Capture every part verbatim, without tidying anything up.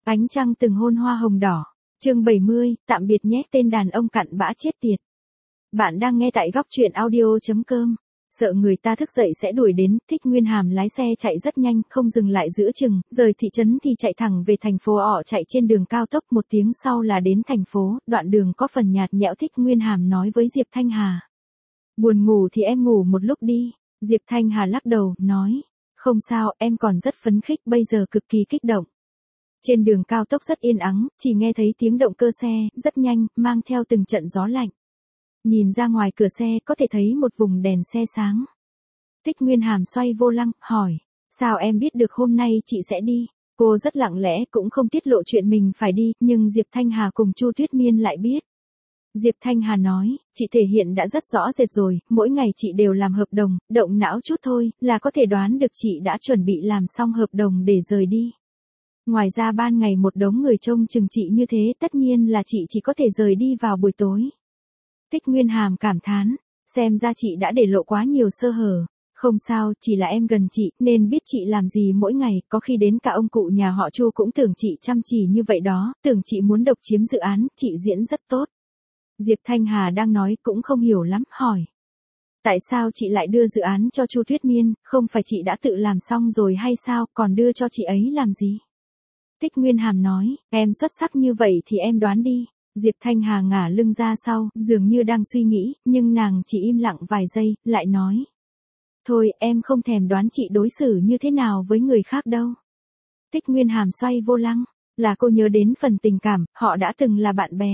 Ánh trăng từng hôn hoa hồng đỏ. Chương bảy mươi, tạm biệt nhé tên đàn ông cặn bã chết tiệt. Bạn đang nghe tại góc truyện audio chấm com. Sợ người ta thức dậy sẽ đuổi đến, Thích Nguyên Hàm lái xe chạy rất nhanh, không dừng lại giữa chừng, rời thị trấn thì chạy thẳng về thành phố ọ chạy trên đường cao tốc, một tiếng sau là đến thành phố, đoạn đường có phần nhạt nhẽo. Thích Nguyên Hàm nói với Diệp Thanh Hà. Buồn ngủ thì em ngủ một lúc đi. Diệp Thanh Hà lắc đầu, nói. Không sao, em còn rất phấn khích, bây giờ cực kỳ kích động. Trên đường cao tốc rất yên ắng, chỉ nghe thấy tiếng động cơ xe, rất nhanh, mang theo từng trận gió lạnh. Nhìn ra ngoài cửa xe có thể thấy một vùng đèn xe sáng. Thích Nguyên Hàm xoay vô lăng, hỏi. Sao em biết được hôm nay chị sẽ đi? Cô rất lặng lẽ, cũng không tiết lộ chuyện mình phải đi, nhưng Diệp Thanh Hà cùng Chu Tuyết Miên lại biết. Diệp Thanh Hà nói, chị thể hiện đã rất rõ rệt rồi, mỗi ngày chị đều làm hợp đồng, động não chút thôi, là có thể đoán được chị đã chuẩn bị làm xong hợp đồng để rời đi. Ngoài ra ban ngày một đống người trông chừng chị như thế, tất nhiên là chị chỉ có thể rời đi vào buổi tối. Thích Nguyên Hàm cảm thán, xem ra chị đã để lộ quá nhiều sơ hở. Không sao, chỉ là em gần chị, nên biết chị làm gì mỗi ngày, có khi đến cả ông cụ nhà họ Chu cũng tưởng chị chăm chỉ như vậy đó, tưởng chị muốn độc chiếm dự án, chị diễn rất tốt. Diệp Thanh Hà đang nói cũng không hiểu lắm, hỏi. Tại sao chị lại đưa dự án cho Chu Tuyết Miên, không phải chị đã tự làm xong rồi hay sao, còn đưa cho chị ấy làm gì? Thích Nguyên Hàm nói, em xuất sắc như vậy thì em đoán đi. Diệp Thanh Hà ngả lưng ra sau, dường như đang suy nghĩ, nhưng nàng chỉ im lặng vài giây, lại nói. Thôi, em không thèm đoán chị đối xử như thế nào với người khác đâu. Thích Nguyên Hàm xoay vô lăng, là cô nhớ đến phần tình cảm, họ đã từng là bạn bè.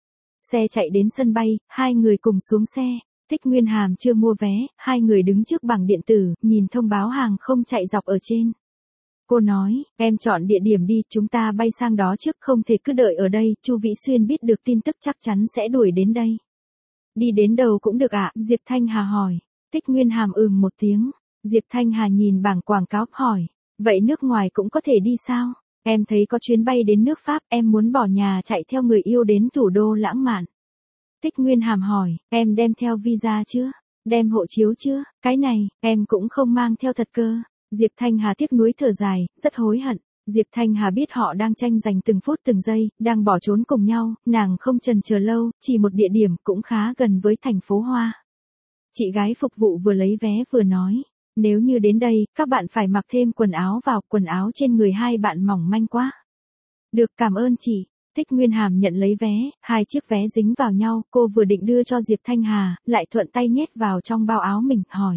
Xe chạy đến sân bay, hai người cùng xuống xe. Thích Nguyên Hàm chưa mua vé, hai người đứng trước bảng điện tử, nhìn thông báo hàng không chạy dọc ở trên. Cô nói, em chọn địa điểm đi, chúng ta bay sang đó trước, không thể cứ đợi ở đây, Chu Vĩ Xuyên biết được tin tức chắc chắn sẽ đuổi đến đây. Đi đến đâu cũng được ạ, Diệp Thanh Hà hỏi. Thích Nguyên Hàm ừm một tiếng. Diệp Thanh Hà nhìn bảng quảng cáo, hỏi, vậy nước ngoài cũng có thể đi sao? Em thấy có chuyến bay đến nước Pháp, em muốn bỏ nhà chạy theo người yêu đến thủ đô lãng mạn. Thích Nguyên Hàm hỏi, em đem theo visa chưa? Đem hộ chiếu chưa? Cái này, em cũng không mang theo thật cơ. Diệp Thanh Hà tiếc nuối thở dài, rất hối hận. Diệp Thanh Hà biết họ đang tranh giành từng phút từng giây, đang bỏ trốn cùng nhau, nàng không chần chờ lâu, chỉ một địa điểm cũng khá gần với thành phố Hoa. Chị gái phục vụ vừa lấy vé vừa nói, nếu như đến đây, các bạn phải mặc thêm quần áo vào, quần áo trên người hai bạn mỏng manh quá. Được, cảm ơn chị. Thích Nguyên Hàm nhận lấy vé, hai chiếc vé dính vào nhau, cô vừa định đưa cho Diệp Thanh Hà, lại thuận tay nhét vào trong bao áo mình, hỏi.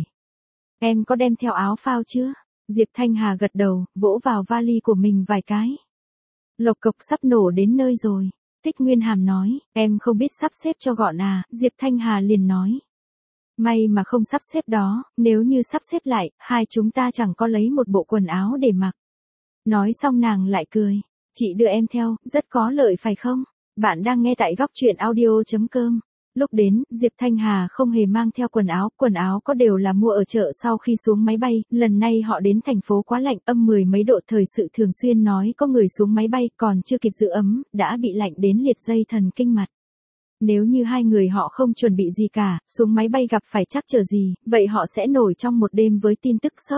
Em có đem theo áo phao chưa? Diệp Thanh Hà gật đầu, vỗ vào vali của mình vài cái. Lộc cộc sắp nổ đến nơi rồi. Thích Nguyên Hàm nói, em không biết sắp xếp cho gọn à, Diệp Thanh Hà liền nói. May mà không sắp xếp đó, nếu như sắp xếp lại, hai chúng ta chẳng có lấy một bộ quần áo để mặc. Nói xong nàng lại cười. Chị đưa em theo, rất có lợi phải không? Bạn đang nghe tại góc truyện audio chấm com. Lúc đến, Diệp Thanh Hà không hề mang theo quần áo, quần áo có đều là mua ở chợ sau khi xuống máy bay, lần này họ đến thành phố quá lạnh, âm mười mấy độ, thời sự thường xuyên nói có người xuống máy bay còn chưa kịp giữ ấm, đã bị lạnh đến liệt dây thần kinh mặt. Nếu như hai người họ không chuẩn bị gì cả, xuống máy bay gặp phải trắc trở gì, vậy họ sẽ nổi trong một đêm với tin tức sốc.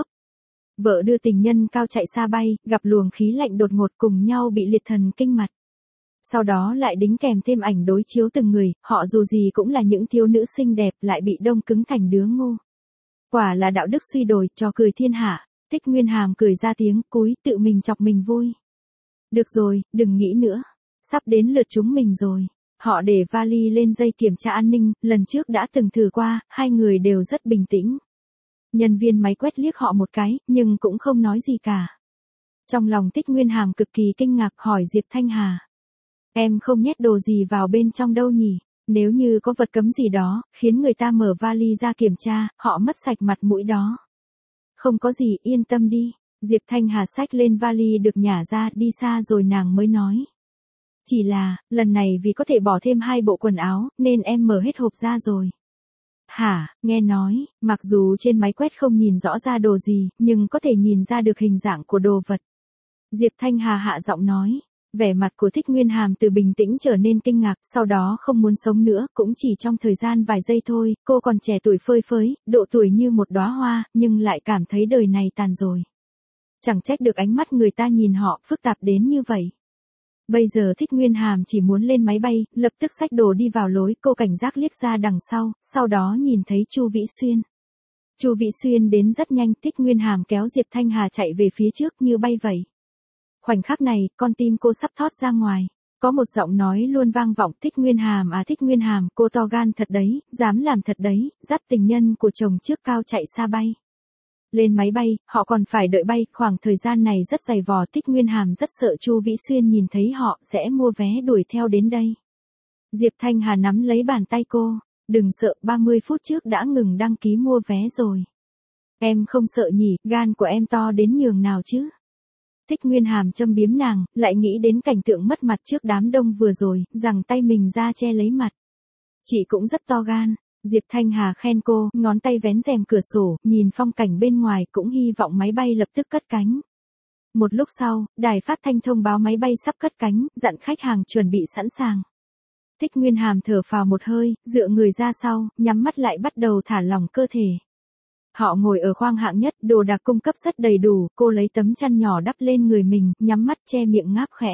Vợ đưa tình nhân cao chạy xa bay, gặp luồng khí lạnh đột ngột cùng nhau bị liệt thần kinh mặt. Sau đó lại đính kèm thêm ảnh đối chiếu từng người, họ dù gì cũng là những thiếu nữ xinh đẹp lại bị đông cứng thành đứa ngu. Quả là đạo đức suy đồi, trò cười thiên hạ. Thích Nguyên Hàm cười ra tiếng, cúi, tự mình chọc mình vui. Được rồi, đừng nghĩ nữa. Sắp đến lượt chúng mình rồi. Họ để vali lên dây kiểm tra an ninh, lần trước đã từng thử qua, hai người đều rất bình tĩnh. Nhân viên máy quét liếc họ một cái, nhưng cũng không nói gì cả. Trong lòng Thích Nguyên Hàm cực kỳ kinh ngạc, hỏi Diệp Thanh Hà. Em không nhét đồ gì vào bên trong đâu nhỉ? Nếu như có vật cấm gì đó, khiến người ta mở vali ra kiểm tra, họ mất sạch mặt mũi đó. Không có gì, yên tâm đi. Diệp Thanh Hà xách lên vali được nhả ra, đi xa rồi nàng mới nói. Chỉ là, lần này vì có thể bỏ thêm hai bộ quần áo, nên em mở hết hộp ra rồi. Hả, nghe nói, mặc dù trên máy quét không nhìn rõ ra đồ gì, nhưng có thể nhìn ra được hình dạng của đồ vật. Diệp Thanh Hà hạ giọng nói. Vẻ mặt của Thích Nguyên Hàm từ bình tĩnh trở nên kinh ngạc, sau đó không muốn sống nữa, cũng chỉ trong thời gian vài giây thôi, cô còn trẻ tuổi phơi phới, độ tuổi như một đóa hoa, nhưng lại cảm thấy đời này tàn rồi. Chẳng trách được ánh mắt người ta nhìn họ phức tạp đến như vậy. Bây giờ Thích Nguyên Hàm chỉ muốn lên máy bay, lập tức xách đồ đi vào lối, cô cảnh giác liếc ra đằng sau, sau đó nhìn thấy Chu Vĩ Xuyên. Chu Vĩ Xuyên đến rất nhanh, Thích Nguyên Hàm kéo Diệp Thanh Hà chạy về phía trước như bay vậy. Khoảnh khắc này, con tim cô sắp thoát ra ngoài. Có một giọng nói luôn vang vọng, Thích Nguyên Hàm à Thích Nguyên Hàm, cô to gan thật đấy, dám làm thật đấy, dắt tình nhân của chồng trước cao chạy xa bay. Lên máy bay, họ còn phải đợi bay, khoảng thời gian này rất dày vò, Thích Nguyên Hàm rất sợ Chu Vĩ Xuyên nhìn thấy họ sẽ mua vé đuổi theo đến đây. Diệp Thanh Hà nắm lấy bàn tay cô, đừng sợ, ba mươi phút trước đã ngừng đăng ký mua vé rồi. Em không sợ nhỉ, gan của em to đến nhường nào chứ? Thích Nguyên Hàm châm biếm nàng, lại nghĩ đến cảnh tượng mất mặt trước đám đông vừa rồi, giằng tay mình ra che lấy mặt. Chị cũng rất to gan. Diệp Thanh Hà khen cô, ngón tay vén rèm cửa sổ, nhìn phong cảnh bên ngoài cũng hy vọng máy bay lập tức cất cánh. Một lúc sau, đài phát thanh thông báo máy bay sắp cất cánh, dặn khách hàng chuẩn bị sẵn sàng. Thích Nguyên Hàm thở phào một hơi, dựa người ra sau, nhắm mắt lại bắt đầu thả lỏng cơ thể. Họ ngồi ở khoang hạng nhất, đồ đạc cung cấp rất đầy đủ, cô lấy tấm chăn nhỏ đắp lên người mình, nhắm mắt che miệng ngáp khẽ.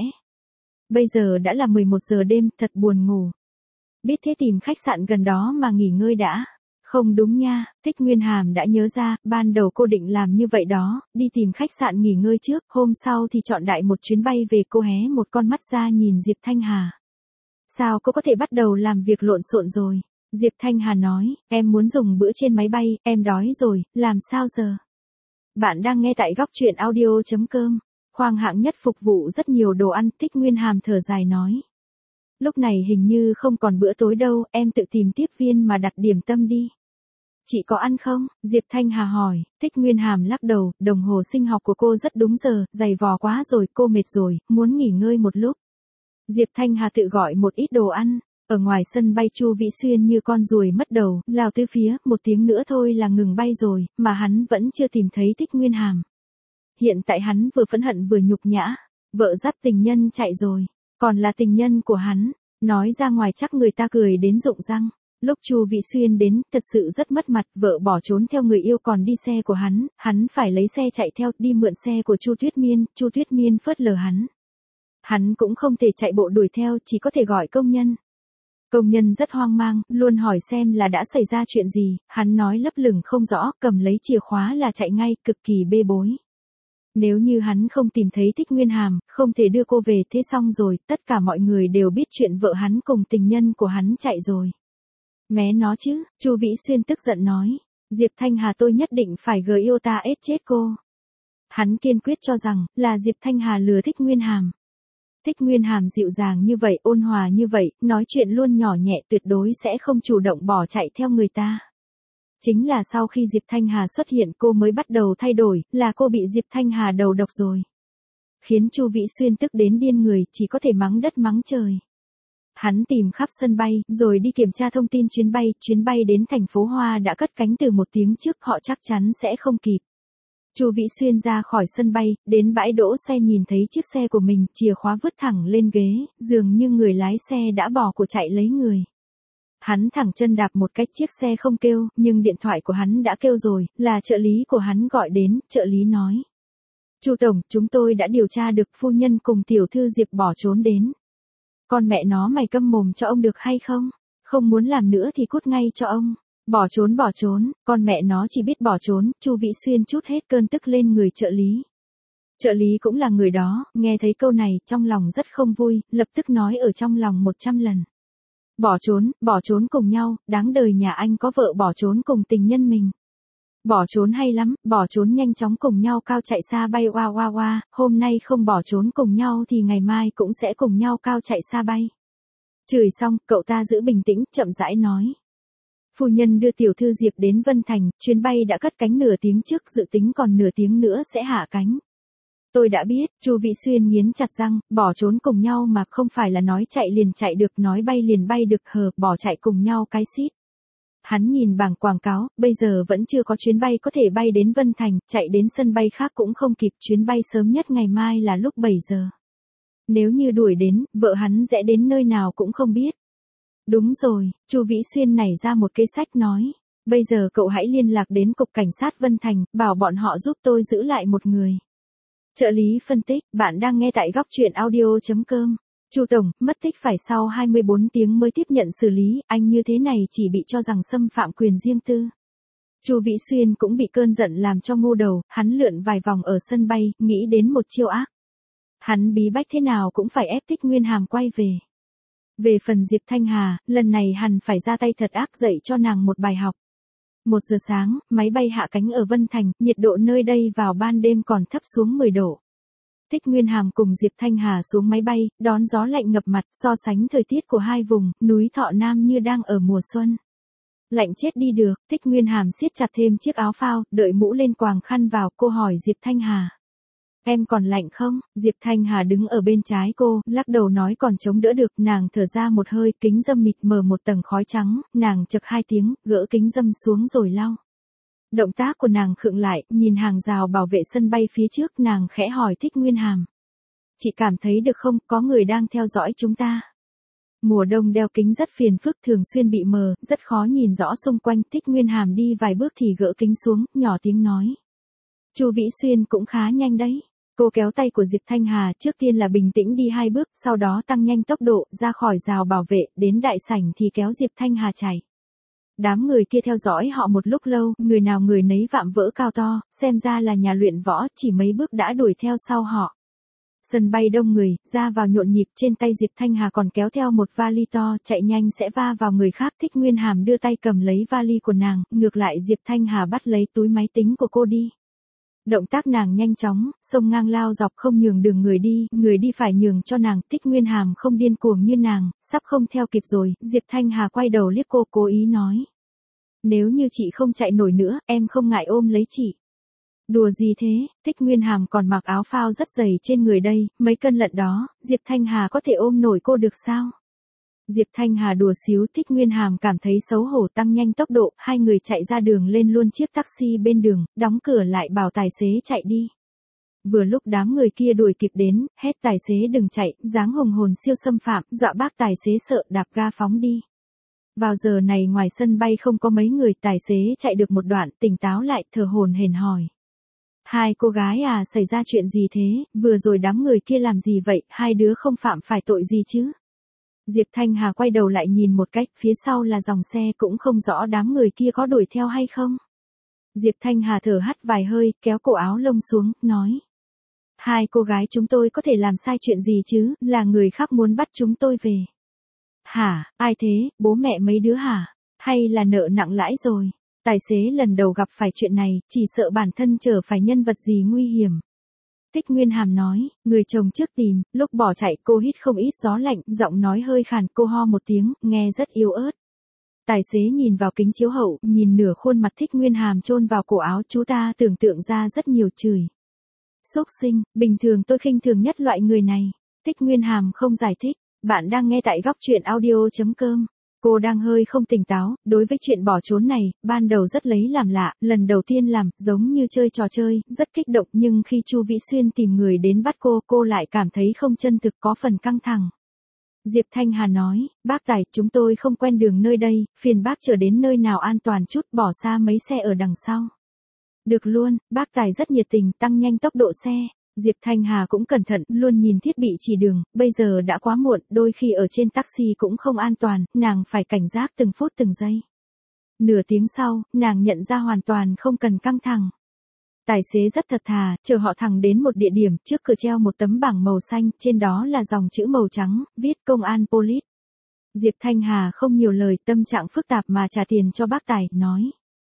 Bây giờ đã là mười một giờ đêm, thật buồn ngủ. Biết thế tìm khách sạn gần đó mà nghỉ ngơi đã. Không đúng nha, Thích Nguyên Hàm đã nhớ ra, ban đầu cô định làm như vậy đó, đi tìm khách sạn nghỉ ngơi trước, hôm sau thì chọn đại một chuyến bay về. Cô hé một con mắt ra nhìn Diệp Thanh Hà. Sao cô có thể bắt đầu làm việc lộn xộn rồi? Diệp Thanh Hà nói, em muốn dùng bữa trên máy bay, em đói rồi, làm sao giờ? Bạn đang nghe tại góc truyện audio chấm com, khoang hạng nhất phục vụ rất nhiều đồ ăn, Thích Nguyên Hàm thở dài nói. Lúc này hình như không còn bữa tối đâu, em tự tìm tiếp viên mà đặt điểm tâm đi. Chị có ăn không? Diệp Thanh Hà hỏi, Thích Nguyên Hàm lắc đầu, đồng hồ sinh học của cô rất đúng giờ, dày vò quá rồi, cô mệt rồi, muốn nghỉ ngơi một lúc. Diệp Thanh Hà tự gọi một ít đồ ăn. Ở ngoài sân bay Chu Vĩ Xuyên như con ruồi mất đầu, lao tứ phía, một tiếng nữa thôi là ngừng bay rồi, mà hắn vẫn chưa tìm thấy Thích Nguyên Hàm. Hiện tại hắn vừa phẫn hận vừa nhục nhã, vợ dắt tình nhân chạy rồi, còn là tình nhân của hắn, nói ra ngoài chắc người ta cười đến rụng răng. Lúc Chu Vĩ Xuyên đến, thật sự rất mất mặt, vợ bỏ trốn theo người yêu còn đi xe của hắn, hắn phải lấy xe chạy theo, đi mượn xe của Chu Tuyết Miên, Chu Tuyết Miên phớt lờ hắn. Hắn cũng không thể chạy bộ đuổi theo, chỉ có thể gọi công nhân. Công nhân rất hoang mang, luôn hỏi xem là đã xảy ra chuyện gì, hắn nói lấp lửng không rõ, cầm lấy chìa khóa là chạy ngay, cực kỳ bê bối. Nếu như hắn không tìm thấy Thích Nguyên Hàm, không thể đưa cô về, thế xong rồi, tất cả mọi người đều biết chuyện vợ hắn cùng tình nhân của hắn chạy rồi. Mé nó chứ, Chu Vĩ Xuyên tức giận nói, Diệp Thanh Hà tôi nhất định phải gờ yêu ta ết chết cô. Hắn kiên quyết cho rằng, là Diệp Thanh Hà lừa Thích Nguyên Hàm. Thích Nguyên Hàm dịu dàng như vậy, ôn hòa như vậy, nói chuyện luôn nhỏ nhẹ, tuyệt đối sẽ không chủ động bỏ chạy theo người ta. Chính là sau khi Diệp Thanh Hà xuất hiện cô mới bắt đầu thay đổi, là cô bị Diệp Thanh Hà đầu độc rồi. Khiến Chu Vĩ Xuyên tức đến điên người, chỉ có thể mắng đất mắng trời. Hắn tìm khắp sân bay, rồi đi kiểm tra thông tin chuyến bay, chuyến bay đến thành phố Hoa đã cất cánh từ một tiếng trước, họ chắc chắn sẽ không kịp. Chu Vĩ Xuyên ra khỏi sân bay, đến bãi đỗ xe nhìn thấy chiếc xe của mình, chìa khóa vứt thẳng lên ghế, dường như người lái xe đã bỏ của chạy lấy người. Hắn thẳng chân đạp một cách, chiếc xe không kêu, nhưng điện thoại của hắn đã kêu rồi, là trợ lý của hắn gọi đến, trợ lý nói. Chu Tổng, chúng tôi đã điều tra được phu nhân cùng tiểu thư Diệp bỏ trốn đến. Con mẹ nó mày câm mồm cho ông được hay không? Không muốn làm nữa thì cút ngay cho ông. Bỏ trốn bỏ trốn, con mẹ nó chỉ biết bỏ trốn, Chu Vĩ Xuyên trút hết cơn tức lên người trợ lý. Trợ lý cũng là người đó, nghe thấy câu này, trong lòng rất không vui, lập tức nói ở trong lòng một trăm lần. Bỏ trốn, bỏ trốn cùng nhau, đáng đời nhà anh có vợ bỏ trốn cùng tình nhân mình. Bỏ trốn hay lắm, bỏ trốn nhanh chóng cùng nhau cao chạy xa bay oa oa oa, hôm nay không bỏ trốn cùng nhau thì ngày mai cũng sẽ cùng nhau cao chạy xa bay. Chửi xong, cậu ta giữ bình tĩnh, chậm rãi nói. Phu nhân đưa tiểu thư Diệp đến Vân Thành, chuyến bay đã cất cánh nửa tiếng trước, dự tính còn nửa tiếng nữa sẽ hạ cánh. Tôi đã biết, Chu Vĩ Xuyên nghiến chặt răng, bỏ trốn cùng nhau mà không phải là nói chạy liền chạy được, nói bay liền bay được hờ, bỏ chạy cùng nhau cái xít. Hắn nhìn bảng quảng cáo, bây giờ vẫn chưa có chuyến bay có thể bay đến Vân Thành, chạy đến sân bay khác cũng không kịp, chuyến bay sớm nhất ngày mai là lúc bảy giờ. Nếu như đuổi đến, vợ hắn sẽ đến nơi nào cũng không biết. Đúng rồi, Chu Vĩ Xuyên nảy ra một cây sách nói, bây giờ cậu hãy liên lạc đến cục cảnh sát Vân Thành, bảo bọn họ giúp tôi giữ lại một người. Trợ lý phân tích, bạn đang nghe tại góc truyện audio chấm com. Chu Tổng, mất tích phải sau hai mươi bốn tiếng mới tiếp nhận xử lý, anh như thế này chỉ bị cho rằng xâm phạm quyền riêng tư. Chu Vĩ Xuyên cũng bị cơn giận làm cho ngu đầu, hắn lượn vài vòng ở sân bay, nghĩ đến một chiêu ác. Hắn bí bách thế nào cũng phải ép Thích Nguyên Hàm quay về. Về phần Diệp Thanh Hà, lần này hẳn phải ra tay thật ác dạy cho nàng một bài học. Một giờ sáng, máy bay hạ cánh ở Vân Thành, nhiệt độ nơi đây vào ban đêm còn thấp xuống mười độ. Thích Nguyên Hàm cùng Diệp Thanh Hà xuống máy bay, đón gió lạnh ngập mặt, so sánh thời tiết của hai vùng, núi Thọ Nam như đang ở mùa xuân. Lạnh chết đi được, Thích Nguyên Hàm siết chặt thêm chiếc áo phao, đợi mũ lên quàng khăn vào, cô hỏi Diệp Thanh Hà. Em còn lạnh không? Diệp Thanh Hà đứng ở bên trái cô, lắc đầu nói còn chống đỡ được, nàng thở ra một hơi, kính râm mịt mờ một tầng khói trắng, nàng chực hai tiếng, gỡ kính râm xuống rồi lau. Động tác của nàng khựng lại, nhìn hàng rào bảo vệ sân bay phía trước, nàng khẽ hỏi Thích Nguyên Hàm. Chị cảm thấy được không, có người đang theo dõi chúng ta. Mùa đông đeo kính rất phiền phức, thường xuyên bị mờ, rất khó nhìn rõ xung quanh. Thích Nguyên Hàm đi vài bước thì gỡ kính xuống, nhỏ tiếng nói. Chu Vĩ Xuyên cũng khá nhanh đấy. Cô kéo tay của Diệp Thanh Hà, trước tiên là bình tĩnh đi hai bước, sau đó tăng nhanh tốc độ, ra khỏi rào bảo vệ, đến đại sảnh thì kéo Diệp Thanh Hà chạy. Đám người kia theo dõi họ một lúc lâu, người nào người nấy vạm vỡ cao to, xem ra là nhà luyện võ, chỉ mấy bước đã đuổi theo sau họ. Sân bay đông người, ra vào nhộn nhịp, trên tay Diệp Thanh Hà còn kéo theo một vali to, chạy nhanh sẽ va vào người khác. Thích Nguyên Hàm đưa tay cầm lấy vali của nàng, ngược lại Diệp Thanh Hà bắt lấy túi máy tính của cô đi. Động tác nàng nhanh chóng, xông ngang lao dọc không nhường đường người đi, người đi phải nhường cho nàng. Thích Nguyên Hàm không điên cuồng như nàng, sắp không theo kịp rồi. Diệp Thanh Hà quay đầu liếc cô, cố ý nói. Nếu như chị không chạy nổi nữa, em không ngại ôm lấy chị. Đùa gì thế, Thích Nguyên Hàm còn mặc áo phao rất dày trên người đây, mấy cân lận đó, Diệp Thanh Hà có thể ôm nổi cô được sao? Diệp Thanh Hà đùa xíu, Thích Nguyên Hàm cảm thấy xấu hổ, tăng nhanh tốc độ, hai người chạy ra đường lên luôn chiếc taxi bên đường, đóng cửa lại bảo tài xế chạy đi. Vừa lúc đám người kia đuổi kịp đến, hét tài xế đừng chạy, dáng hùng hồn siêu xâm phạm, dọa bác tài xế sợ, đạp ga phóng đi. Vào giờ này ngoài sân bay không có mấy người, tài xế chạy được một đoạn, tỉnh táo lại, thở hổn hển hỏi. Hai cô gái à, xảy ra chuyện gì thế, vừa rồi đám người kia làm gì vậy, hai đứa không phạm phải tội gì chứ? Diệp Thanh Hà quay đầu lại nhìn một cách, phía sau là dòng xe, cũng không rõ đám người kia có đuổi theo hay không. Diệp Thanh Hà thở hắt vài hơi, kéo cổ áo lông xuống, nói. Hai cô gái chúng tôi có thể làm sai chuyện gì chứ, là người khác muốn bắt chúng tôi về. Hả, ai thế, bố mẹ mấy đứa hả? Hay là nợ nặng lãi rồi? Tài xế lần đầu gặp phải chuyện này, chỉ sợ bản thân trở phải nhân vật gì nguy hiểm. Thích Nguyên Hàm nói, người chồng trước tìm, lúc bỏ chạy cô hít không ít gió lạnh, giọng nói hơi khàn, cô ho một tiếng, nghe rất yếu ớt. Tài xế nhìn vào kính chiếu hậu, nhìn nửa khuôn mặt Thích Nguyên Hàm chôn vào cổ áo, chú ta tưởng tượng ra rất nhiều chửi. Xúc sinh, bình thường tôi khinh thường nhất loại người này. Thích Nguyên Hàm không giải thích, bạn đang nghe tại góc truyện audio chấm com. Cô đang hơi không tỉnh táo, đối với chuyện bỏ trốn này, ban đầu rất lấy làm lạ, lần đầu tiên làm, giống như chơi trò chơi, rất kích động nhưng khi Chu Vĩ Xuyên tìm người đến bắt cô, cô lại cảm thấy không chân thực, có phần căng thẳng. Diệp Thanh Hà nói, bác Tài, chúng tôi không quen đường nơi đây, phiền bác chở đến nơi nào an toàn chút, bỏ xa mấy xe ở đằng sau. Được luôn, bác Tài rất nhiệt tình, tăng nhanh tốc độ xe. Diệp Thanh Hà cũng cẩn thận, luôn nhìn thiết bị chỉ đường, bây giờ đã quá muộn, đôi khi ở trên taxi cũng không an toàn, nàng phải cảnh giác từng phút từng giây. Nửa tiếng sau, nàng nhận ra hoàn toàn không cần căng thẳng. Tài xế rất thật thà, chờ họ thẳng đến một địa điểm, trước cửa treo một tấm bảng màu xanh, trên đó là dòng chữ màu trắng, viết công an police. Diệp Thanh Hà không nhiều lời, tâm trạng phức tạp mà trả tiền cho bác Tài, nói.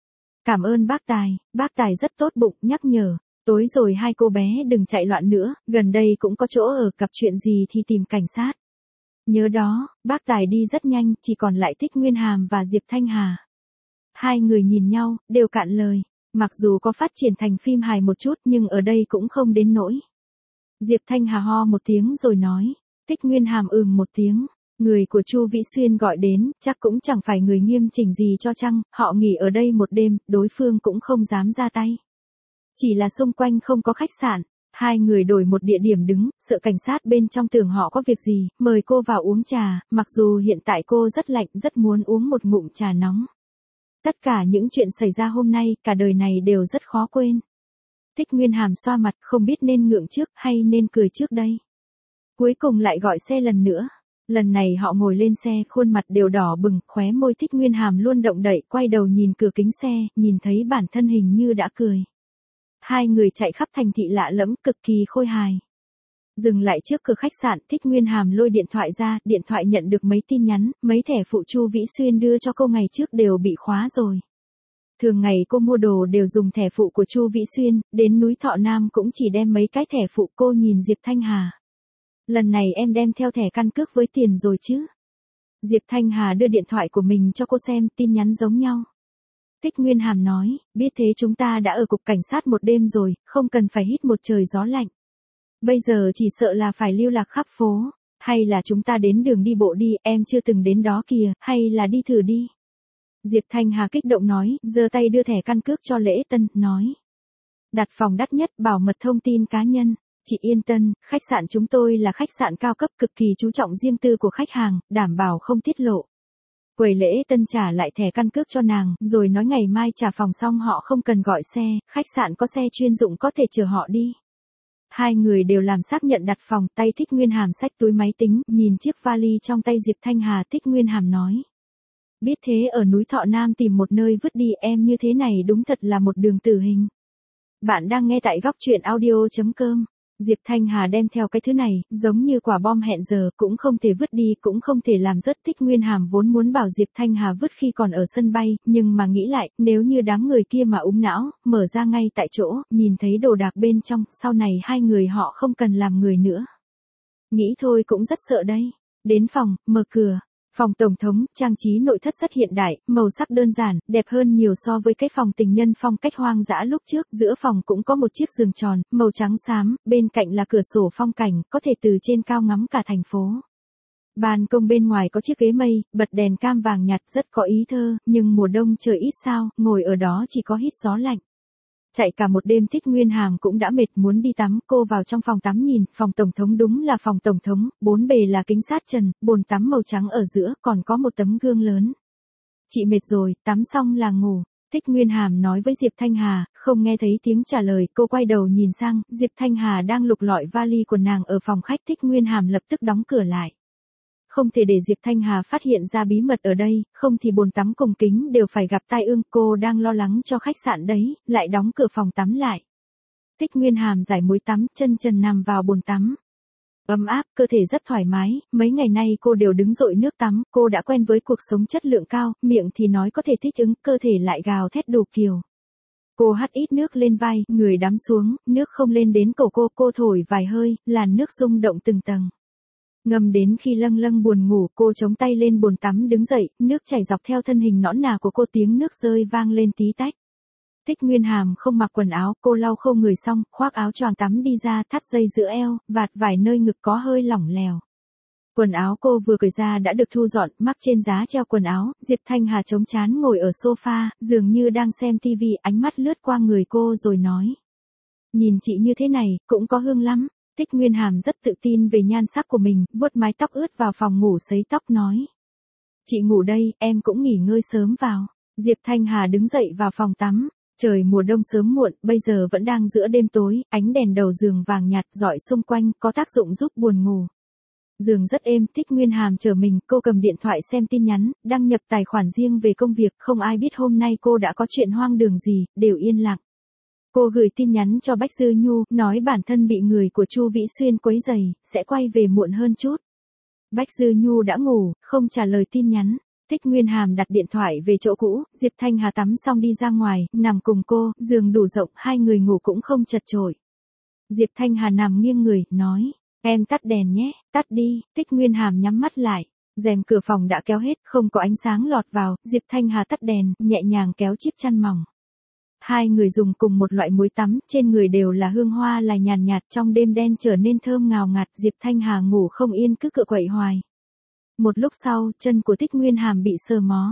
Cảm ơn bác Tài, bác Tài rất tốt bụng, nhắc nhở. Tối rồi hai cô bé đừng chạy loạn nữa, gần đây cũng có chỗ ở, gặp chuyện gì thì tìm cảnh sát. Nhớ đó, bác Tài đi rất nhanh, chỉ còn lại Thích Nguyên Hàm và Diệp Thanh Hà. Hai người nhìn nhau, đều cạn lời. Mặc dù có phát triển thành phim hài một chút nhưng ở đây cũng không đến nỗi. Diệp Thanh Hà ho một tiếng rồi nói. Thích Nguyên Hàm ừm một tiếng. Người của Chu Vĩ Xuyên gọi đến, chắc cũng chẳng phải người nghiêm chỉnh gì cho chăng, họ nghỉ ở đây một đêm, đối phương cũng không dám ra tay. Chỉ là xung quanh không có khách sạn, hai người đổi một địa điểm đứng, sợ cảnh sát bên trong tưởng họ có việc gì, mời cô vào uống trà, mặc dù hiện tại cô rất lạnh, rất muốn uống một ngụm trà nóng. Tất cả những chuyện xảy ra hôm nay, cả đời này đều rất khó quên. Thích Nguyên Hàm xoa mặt không biết nên ngượng trước hay nên cười trước đây. Cuối cùng lại gọi xe lần nữa. Lần này họ ngồi lên xe, khuôn mặt đều đỏ bừng, khóe môi Thích Nguyên Hàm luôn động đậy, quay đầu nhìn cửa kính xe, nhìn thấy bản thân hình như đã cười. Hai người chạy khắp thành thị lạ lẫm, cực kỳ khôi hài. Dừng lại trước cửa khách sạn, Thích Nguyên Hàm lôi điện thoại ra, điện thoại nhận được mấy tin nhắn, mấy thẻ phụ Chu Vĩ Xuyên đưa cho cô ngày trước đều bị khóa rồi. Thường ngày cô mua đồ đều dùng thẻ phụ của Chu Vĩ Xuyên, đến núi Thọ Nam cũng chỉ đem mấy cái thẻ phụ. Cô nhìn Diệp Thanh Hà. Lần này em đem theo thẻ căn cước với tiền rồi chứ? Diệp Thanh Hà đưa điện thoại của mình cho cô xem, tin nhắn giống nhau. Thích Nguyên Hàm nói, biết thế chúng ta đã ở cục cảnh sát một đêm rồi, không cần phải hít một trời gió lạnh. Bây giờ chỉ sợ là phải lưu lạc khắp phố, hay là chúng ta đến đường đi bộ đi, em chưa từng đến đó kìa, hay là đi thử đi. Diệp Thanh Hà kích động nói, giơ tay đưa thẻ căn cước cho Lễ Tân, nói. Đặt phòng đắt nhất, bảo mật thông tin cá nhân. Chị yên tâm, khách sạn chúng tôi là khách sạn cao cấp cực kỳ chú trọng riêng tư của khách hàng, đảm bảo không tiết lộ. Quầy Lễ Tân trả lại thẻ căn cước cho nàng, rồi nói ngày mai trả phòng xong họ không cần gọi xe, khách sạn có xe chuyên dụng có thể chở họ đi. Hai người đều làm xác nhận đặt phòng, tay Thích Nguyên Hàm xách túi máy tính, nhìn chiếc vali trong tay Diệp Thanh Hà. Thích Nguyên Hàm nói. Biết thế ở núi Thọ Nam tìm một nơi vứt đi em như thế này đúng thật là một đường tử hình. Bạn đang nghe tại góc truyện audio chấm com. Diệp Thanh Hà đem theo cái thứ này, giống như quả bom hẹn giờ, cũng không thể vứt đi, cũng không thể làm rớt. Thích Nguyên Hàm vốn muốn bảo Diệp Thanh Hà vứt khi còn ở sân bay, nhưng mà nghĩ lại, nếu như đám người kia mà úng não, mở ra ngay tại chỗ, nhìn thấy đồ đạc bên trong, sau này hai người họ không cần làm người nữa. Nghĩ thôi cũng rất sợ đây. Đến phòng, mở cửa. Phòng tổng thống, trang trí nội thất rất hiện đại, màu sắc đơn giản, đẹp hơn nhiều so với cái phòng tình nhân phong cách hoang dã lúc trước. Giữa phòng cũng có một chiếc giường tròn, màu trắng xám, bên cạnh là cửa sổ phong cảnh, có thể từ trên cao ngắm cả thành phố. Ban công bên ngoài có chiếc ghế mây, bật đèn cam vàng nhạt rất có ý thơ, nhưng mùa đông trời ít sao, ngồi ở đó chỉ có hít gió lạnh. Chạy cả một đêm Thích Nguyên Hàm cũng đã mệt muốn đi tắm, cô vào trong phòng tắm nhìn, phòng tổng thống đúng là phòng tổng thống, bốn bề là kính sát trần, bồn tắm màu trắng ở giữa, còn có một tấm gương lớn. Chị mệt rồi, tắm xong là ngủ. Thích Nguyên Hàm nói với Diệp Thanh Hà, không nghe thấy tiếng trả lời, cô quay đầu nhìn sang, Diệp Thanh Hà đang lục lọi vali của nàng ở phòng khách. Thích Nguyên Hàm lập tức đóng cửa lại. Không thể để Diệp Thanh Hà phát hiện ra bí mật ở đây, không thì bồn tắm cùng kính đều phải gặp tai ương. Cô đang lo lắng cho khách sạn đấy, lại đóng cửa phòng tắm lại. Thích Nguyên Hàm giải muối tắm, chân trần nằm vào bồn tắm. Ấm áp, cơ thể rất thoải mái, mấy ngày nay cô đều đứng dội nước tắm, cô đã quen với cuộc sống chất lượng cao, miệng thì nói có thể thích ứng, cơ thể lại gào thét đủ kiểu. Cô hắt ít nước lên vai, người đắm xuống, nước không lên đến cổ cô, cô thổi vài hơi, làn nước rung động từng tầng. Ngâm đến khi lâng lâng buồn ngủ, cô chống tay lên bồn tắm đứng dậy, nước chảy dọc theo thân hình nõn nà của cô, tiếng nước rơi vang lên tí tách. Thích Nguyên Hàm không mặc quần áo, cô lau khô người xong, khoác áo choàng tắm đi ra, thắt dây giữa eo, vạt vài nơi ngực có hơi lỏng lẻo. Quần áo cô vừa cởi ra đã được thu dọn, mắc trên giá treo quần áo. Diệp Thanh Hà chống trán ngồi ở sofa, dường như đang xem tivi, ánh mắt lướt qua người cô rồi nói. Nhìn chị như thế này, cũng có hương lắm. Thích Nguyên Hàm rất tự tin về nhan sắc của mình, vuốt mái tóc ướt vào phòng ngủ sấy tóc nói. Chị ngủ đây, em cũng nghỉ ngơi sớm vào. Diệp Thanh Hà đứng dậy vào phòng tắm. Trời mùa đông sớm muộn, bây giờ vẫn đang giữa đêm tối, ánh đèn đầu giường vàng nhạt rọi xung quanh, có tác dụng giúp buồn ngủ. Giường rất êm, Thích Nguyên Hàm chờ mình, cô cầm điện thoại xem tin nhắn, đăng nhập tài khoản riêng về công việc, không ai biết hôm nay cô đã có chuyện hoang đường gì, đều yên lặng. Cô gửi tin nhắn cho Bách Dư Nhu, nói bản thân bị người của Chu Vĩ Xuyên quấy rầy, sẽ quay về muộn hơn chút. Bách Dư Nhu đã ngủ, không trả lời tin nhắn. Thích Nguyên Hàm đặt điện thoại về chỗ cũ, Diệp Thanh Hà tắm xong đi ra ngoài, nằm cùng cô, giường đủ rộng, hai người ngủ cũng không chật chội. Diệp Thanh Hà nằm nghiêng người, nói, em tắt đèn nhé, tắt đi. Thích Nguyên Hàm nhắm mắt lại. Rèm cửa phòng đã kéo hết, không có ánh sáng lọt vào, Diệp Thanh Hà tắt đèn, nhẹ nhàng kéo chiếc chăn mỏng. Hai người dùng cùng một loại muối tắm, trên người đều là hương hoa là nhàn nhạt, trong đêm đen trở nên thơm ngào ngạt. Diệp Thanh Hà ngủ không yên cứ cựa quậy hoài. Một lúc sau, chân của Thích Nguyên Hàm bị sờ mó.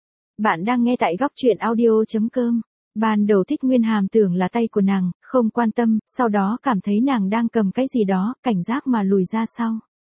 Bạn đang nghe tại góc truyện audio chấm com. Ban đầu Thích Nguyên Hàm tưởng là tay của nàng, không quan tâm, sau đó cảm thấy nàng đang cầm cái gì đó, cảnh giác mà lùi ra sau.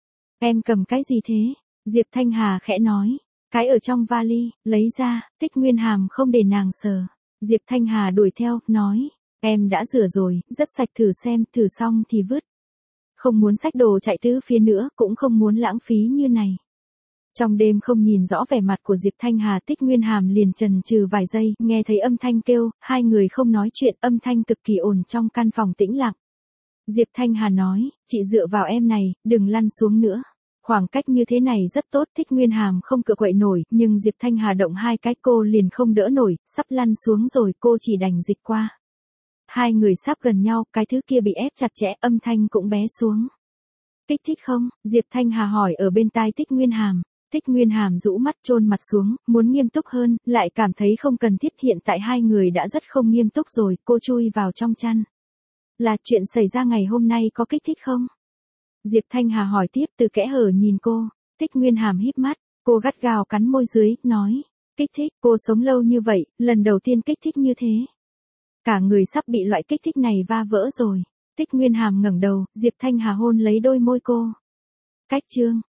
Em cầm cái gì thế? Diệp Thanh Hà khẽ nói. Cái ở trong vali, lấy ra. Thích Nguyên Hàm không để nàng sờ. Diệp Thanh Hà đuổi theo, nói. Em đã rửa rồi, rất sạch, thử xem, thử xong thì vứt. Không muốn xách đồ chạy tứ phía nữa, cũng không muốn lãng phí như này. Trong đêm không nhìn rõ vẻ mặt của Diệp Thanh Hà, Tích Nguyên Hàm liền chần chừ vài giây, nghe thấy âm thanh kêu, hai người không nói chuyện, âm thanh cực kỳ ồn trong căn phòng tĩnh lặng. Diệp Thanh Hà nói, chị dựa vào em này, đừng lăn xuống nữa. Khoảng cách như thế này rất tốt, Tích Nguyên Hàm không cựa quậy nổi, nhưng Diệp Thanh Hà động hai cái cô liền không đỡ nổi, sắp lăn xuống rồi, cô chỉ đành dịch qua. Hai người sắp gần nhau, cái thứ kia bị ép chặt chẽ, âm thanh cũng bé xuống. Kích thích không? Diệp Thanh Hà hỏi ở bên tai Tích Nguyên Hàm. Tích Nguyên Hàm rũ mắt chôn mặt xuống, muốn nghiêm túc hơn, lại cảm thấy không cần thiết, hiện tại hai người đã rất không nghiêm túc rồi, cô chui vào trong chăn. Là chuyện xảy ra ngày hôm nay có kích thích không? Diệp Thanh Hà hỏi tiếp, từ kẽ hở nhìn cô. Tích Nguyên Hàm híp mắt, cô gắt gao cắn môi dưới, nói, kích thích, cô sống lâu như vậy, lần đầu tiên kích thích như thế. Cả người sắp bị loại kích thích này va vỡ rồi. Tích Nguyên Hàm ngẩng đầu, Diệp Thanh Hà hôn lấy đôi môi cô. Cách chương